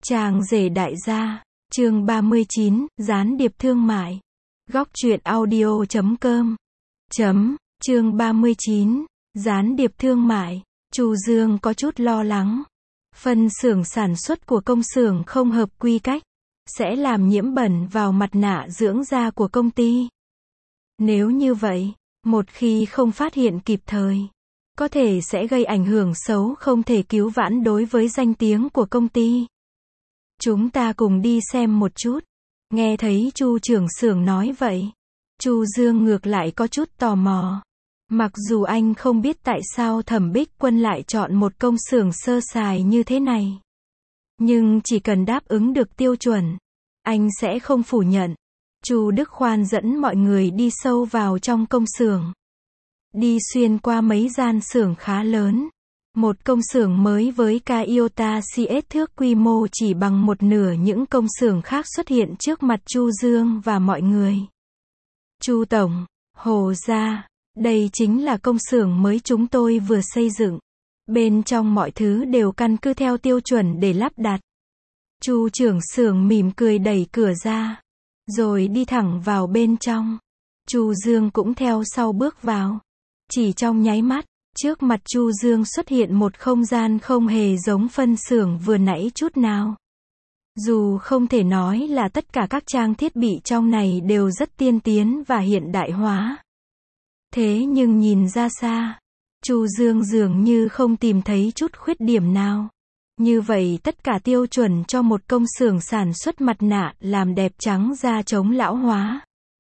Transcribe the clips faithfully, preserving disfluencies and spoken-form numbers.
Chàng rể đại gia, chương ba mươi chín, gián điệp thương mại. Góc truyện audio chấm com. Chấm, chương ba mươi chín, gián điệp thương mại. Chu Dương có chút lo lắng. Phân xưởng sản xuất của công xưởng không hợp quy cách, sẽ làm nhiễm bẩn vào mặt nạ dưỡng da của công ty. Nếu như vậy, một khi không phát hiện kịp thời, có thể sẽ gây ảnh hưởng xấu không thể cứu vãn đối với danh tiếng của công ty. Chúng ta cùng đi xem một chút. Nghe thấy Chu trưởng xưởng nói vậy, Chu Dương ngược lại có chút tò mò. Mặc dù anh không biết tại sao Thẩm Bích Quân lại chọn một công xưởng sơ sài như thế này, nhưng chỉ cần đáp ứng được tiêu chuẩn, anh sẽ không phủ nhận. Chu Đức Khoan dẫn mọi người đi sâu vào trong công xưởng. Đi xuyên qua mấy gian xưởng khá lớn. Một công xưởng mới với Toyota xê ét thước quy mô chỉ bằng một nửa những công xưởng khác xuất hiện trước mặt Chu Dương và mọi người. Chu Tổng, Hồ gia, đây chính là công xưởng mới chúng tôi vừa xây dựng. Bên trong mọi thứ đều căn cứ theo tiêu chuẩn để lắp đặt. Chu trưởng xưởng mỉm cười đẩy cửa ra, rồi đi thẳng vào bên trong. Chu Dương cũng theo sau bước vào. Chỉ trong nháy mắt, trước mặt Chu Dương xuất hiện một không gian không hề giống phân xưởng vừa nãy chút nào. Dù không thể nói là tất cả các trang thiết bị trong này đều rất tiên tiến và hiện đại hóa. Thế nhưng nhìn ra xa, Chu Dương dường như không tìm thấy chút khuyết điểm nào. Như vậy tất cả tiêu chuẩn cho một công xưởng sản xuất mặt nạ làm đẹp trắng da chống lão hóa,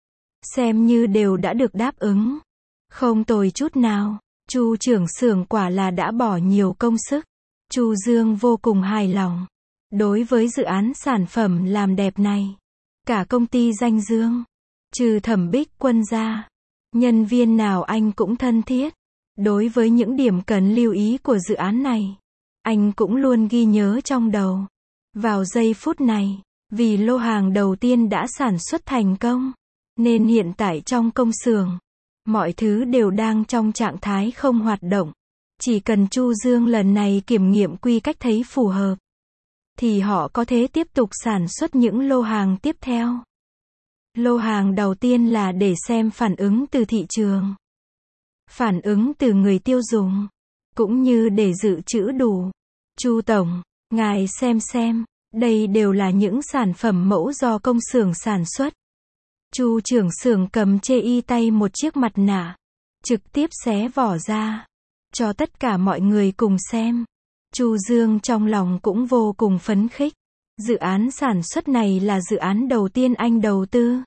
xem như đều đã được đáp ứng. Không tồi chút nào. Chu trưởng xưởng quả là đã bỏ nhiều công sức. Chu Dương vô cùng hài lòng. Đối với dự án sản phẩm làm đẹp này, cả công ty danh dương, trừ Thẩm Bích Quân ra, nhân viên nào anh cũng thân thiết. Đối với những điểm cần lưu ý của dự án này, anh cũng luôn ghi nhớ trong đầu. Vào giây phút này, vì lô hàng đầu tiên đã sản xuất thành công, nên hiện tại trong công xưởng, mọi thứ đều đang trong trạng thái không hoạt động. Chỉ cần Chu Dương lần này kiểm nghiệm quy cách thấy phù hợp, thì họ có thể tiếp tục sản xuất những lô hàng tiếp theo. Lô hàng đầu tiên là để xem phản ứng từ thị trường, phản ứng từ người tiêu dùng, cũng như để dự trữ đủ. Chu Tổng, ngài xem xem, đây đều là những sản phẩm mẫu do công xưởng sản xuất. Chu trưởng xưởng cầm chê y tay một chiếc mặt nạ, trực tiếp xé vỏ ra, cho tất cả mọi người cùng xem. Chu Dương trong lòng cũng vô cùng phấn khích. Dự án sản xuất này là dự án đầu tiên anh đầu tư,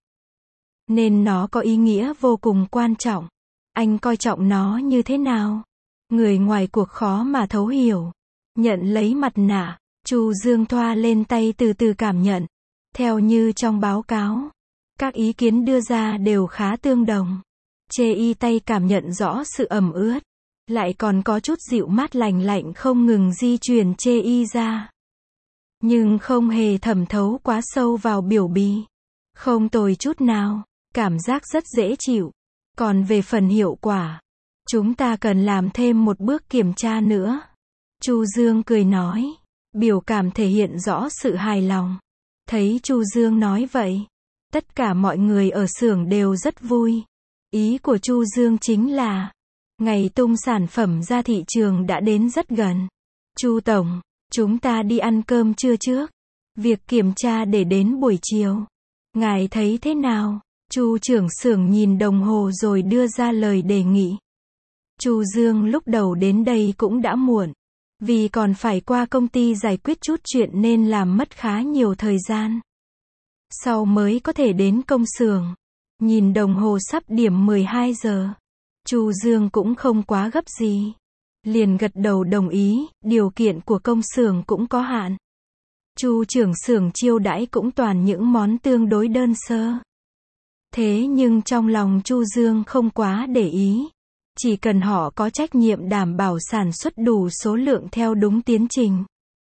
nên nó có ý nghĩa vô cùng quan trọng. Anh coi trọng nó như thế nào? Người ngoài cuộc khó mà thấu hiểu. Nhận lấy mặt nạ, Chu Dương thoa lên tay từ từ cảm nhận. Theo như trong báo cáo, các ý kiến đưa ra đều khá tương đồng. Chê y tay cảm nhận rõ sự ẩm ướt, lại còn có chút dịu mát lành lạnh không ngừng di chuyển chê y ra, nhưng không hề thẩm thấu quá sâu vào biểu bì. Không tồi chút nào, cảm giác rất dễ chịu. Còn về phần hiệu quả, chúng ta cần làm thêm một bước kiểm tra nữa. Chu Dương cười nói, biểu cảm thể hiện rõ sự hài lòng. Thấy Chu Dương nói vậy, tất cả mọi người ở xưởng đều rất vui. Ý của Chu Dương chính là, ngày tung sản phẩm ra thị trường đã đến rất gần. Chu Tổng, chúng ta đi ăn cơm trưa trước. Việc kiểm tra để đến buổi chiều. Ngài thấy thế nào? Chu trưởng xưởng nhìn đồng hồ rồi đưa ra lời đề nghị. Chu Dương lúc đầu đến đây cũng đã muộn, vì còn phải qua công ty giải quyết chút chuyện nên làm mất khá nhiều thời gian. Sau mới có thể đến công xưởng. Nhìn đồng hồ sắp điểm mười hai giờ. Chu Dương cũng không quá gấp gì, liền gật đầu đồng ý. Điều kiện của công xưởng cũng có hạn. Chu trưởng xưởng chiêu đãi cũng toàn những món tương đối đơn sơ. Thế nhưng trong lòng Chu Dương không quá để ý. Chỉ cần họ có trách nhiệm đảm bảo sản xuất đủ số lượng theo đúng tiến trình,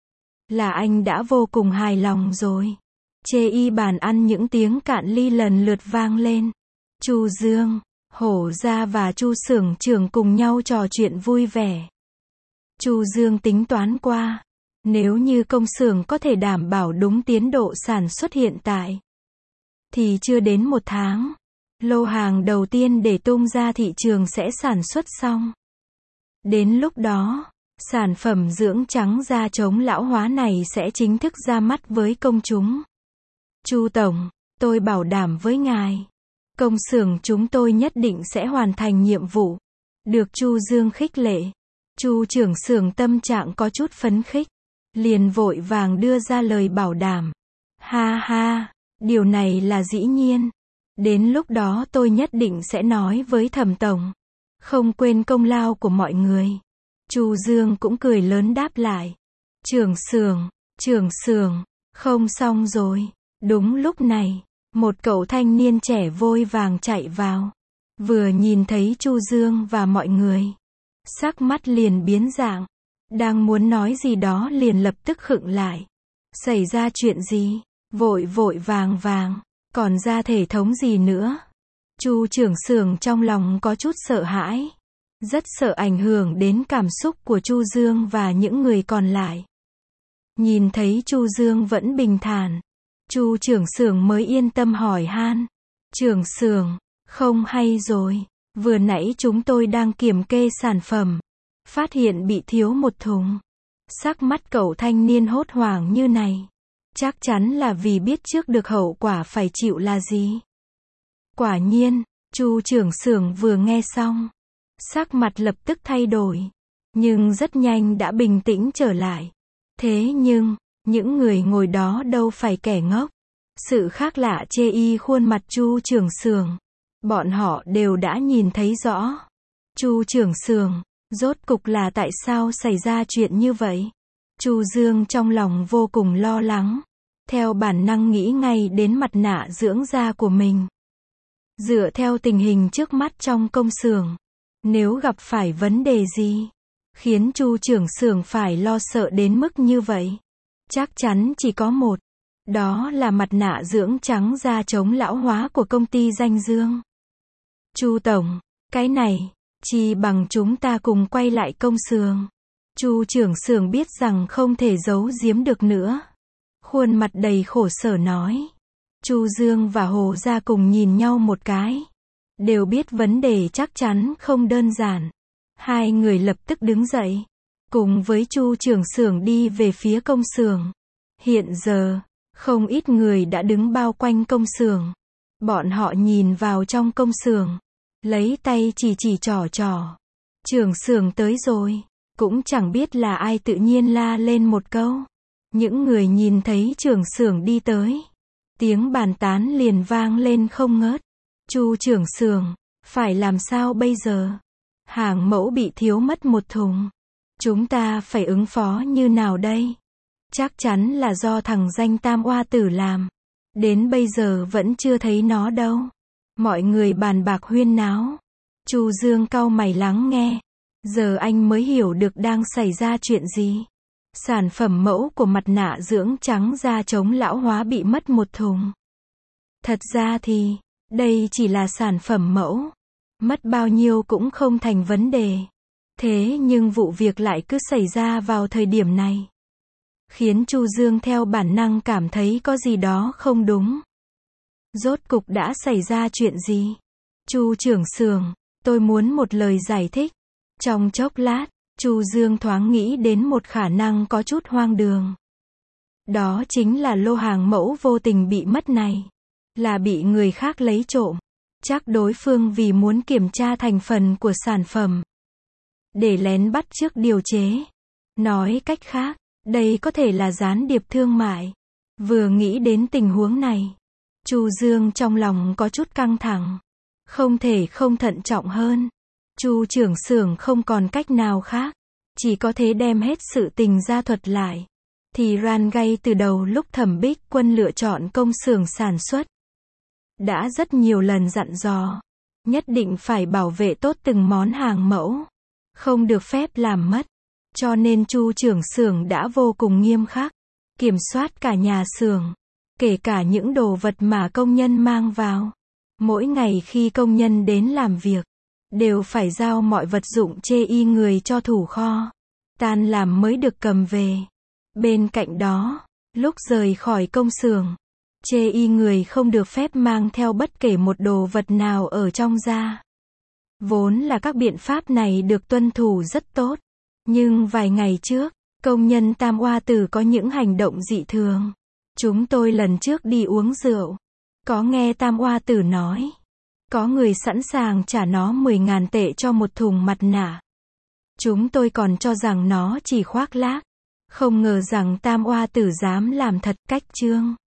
là anh đã vô cùng hài lòng rồi. Chê y bàn ăn những tiếng cạn ly lần lượt vang lên. Chu Dương, Hổ gia và Chu xưởng trưởng cùng nhau trò chuyện vui vẻ. Chu Dương tính toán qua, Nếu như công xưởng có thể đảm bảo đúng tiến độ sản xuất hiện tại, thì chưa đến một tháng, lô hàng đầu tiên để tung ra thị trường sẽ sản xuất xong. Đến lúc đó, sản phẩm dưỡng trắng da chống lão hóa này sẽ chính thức ra mắt với công chúng. Chu Tổng, tôi bảo đảm với ngài, công xưởng chúng tôi nhất định sẽ hoàn thành nhiệm vụ. Được Chu Dương khích lệ, Chu trưởng xưởng tâm trạng có chút phấn khích, liền vội vàng đưa ra lời bảo đảm. Ha ha, điều này là dĩ nhiên. Đến lúc đó tôi nhất định sẽ nói với Thẩm Tổng, không quên công lao của mọi người. Chu Dương cũng cười lớn đáp lại. Trưởng xưởng, trưởng xưởng, không xong rồi. Đúng lúc này, một cậu thanh niên trẻ vội vàng chạy vào. Vừa nhìn thấy Chu Dương và mọi người, sắc mắt liền biến dạng. Đang muốn nói gì đó liền lập tức khựng lại. Xảy ra chuyện gì? Vội vội vàng vàng, còn ra thể thống gì nữa? Chu trưởng xưởng trong lòng có chút sợ hãi. Rất sợ ảnh hưởng đến cảm xúc của Chu Dương và những người còn lại. Nhìn thấy Chu Dương vẫn bình thản, Chu trưởng xưởng mới yên tâm hỏi han. Trưởng xưởng, không hay rồi, vừa nãy chúng tôi đang kiểm kê sản phẩm, phát hiện bị thiếu một thùng. Sắc mắt cậu thanh niên hốt hoảng như này, chắc chắn là vì biết trước được hậu quả phải chịu là gì. Quả nhiên, Chu trưởng xưởng vừa nghe xong, sắc mặt lập tức thay đổi, nhưng rất nhanh đã bình tĩnh trở lại. Thế nhưng, những người ngồi đó đâu phải kẻ ngốc. Sự khác lạ chê y khuôn mặt Chu trưởng xưởng, bọn họ đều đã nhìn thấy rõ. Chu trưởng xưởng, rốt cục là tại sao xảy ra chuyện như vậy? Chu Dương trong lòng vô cùng lo lắng, theo bản năng nghĩ ngay đến mặt nạ dưỡng da của mình. Dựa theo tình hình trước mắt trong công xưởng, nếu gặp phải vấn đề gì, khiến Chu trưởng xưởng phải lo sợ đến mức như vậy, chắc chắn chỉ có một, đó là mặt nạ dưỡng trắng da chống lão hóa của công ty Danh Dương. Chu Tổng, cái này, chi bằng chúng ta cùng quay lại công xưởng. Chu trưởng xưởng biết rằng không thể giấu giếm được nữa, khuôn mặt đầy khổ sở nói. Chu Dương và Hồ Gia cùng nhìn nhau một cái, đều biết vấn đề chắc chắn không đơn giản. Hai người lập tức đứng dậy, cùng với Chu trưởng xưởng đi về phía công xưởng. Hiện giờ, không ít người đã đứng bao quanh công xưởng. Bọn họ nhìn vào trong công xưởng, lấy tay chỉ chỉ trỏ trỏ. Trưởng xưởng tới rồi, cũng chẳng biết là ai tự nhiên la lên một câu. Những người nhìn thấy trưởng xưởng đi tới, tiếng bàn tán liền vang lên không ngớt. Chu trưởng xưởng, phải làm sao bây giờ? Hàng mẫu bị thiếu mất một thùng. Chúng ta phải ứng phó như nào đây? Chắc chắn là do thằng danh Tam Oa Tử làm. Đến bây giờ vẫn chưa thấy nó đâu. Mọi người bàn bạc huyên náo. Chu Dương cau mày lắng nghe. Giờ anh mới hiểu được đang xảy ra chuyện gì. Sản phẩm mẫu của mặt nạ dưỡng trắng da chống lão hóa bị mất một thùng. Thật ra thì, đây chỉ là sản phẩm mẫu. Mất bao nhiêu cũng không thành vấn đề. Thế nhưng vụ việc lại cứ xảy ra vào thời điểm này, khiến Chu Dương theo bản năng cảm thấy có gì đó không đúng. Rốt cục đã xảy ra chuyện gì? Chu trưởng xưởng, tôi muốn một lời giải thích. Trong chốc lát, Chu Dương thoáng nghĩ đến một khả năng có chút hoang đường. Đó chính là lô hàng mẫu vô tình bị mất này, là bị người khác lấy trộm. Chắc đối phương vì muốn kiểm tra thành phần của sản phẩm, để lén bắt chước điều chế. Nói cách khác, đây có thể là gián điệp thương mại. Vừa nghĩ đến tình huống này, Chu Dương trong lòng có chút căng thẳng. Không thể không thận trọng hơn. Chu trưởng xưởng không còn cách nào khác, chỉ có thể đem hết sự tình ra thuật lại. Thì ran ngay từ đầu lúc Thẩm Bích Quân lựa chọn công xưởng sản xuất, đã rất nhiều lần dặn dò, nhất định phải bảo vệ tốt từng món hàng mẫu, không được phép làm mất. Cho nên Chu trưởng xưởng đã vô cùng nghiêm khắc, kiểm soát cả nhà xưởng, kể cả những đồ vật mà công nhân mang vào. Mỗi ngày khi công nhân đến làm việc, đều phải giao mọi vật dụng chê y người cho thủ kho, tan làm mới được cầm về. Bên cạnh đó, lúc rời khỏi công xưởng, chê y người không được phép mang theo bất kể một đồ vật nào ở trong da. Vốn là các biện pháp này được tuân thủ rất tốt. Nhưng vài ngày trước, công nhân Tam Oa Tử có những hành động dị thường. Chúng tôi lần trước đi uống rượu, có nghe Tam Oa Tử nói, có người sẵn sàng trả nó mười ngàn tệ cho một thùng mặt nạ. Chúng tôi còn cho rằng nó chỉ khoác lác. Không ngờ rằng Tam Oa Tử dám làm thật. Cách chương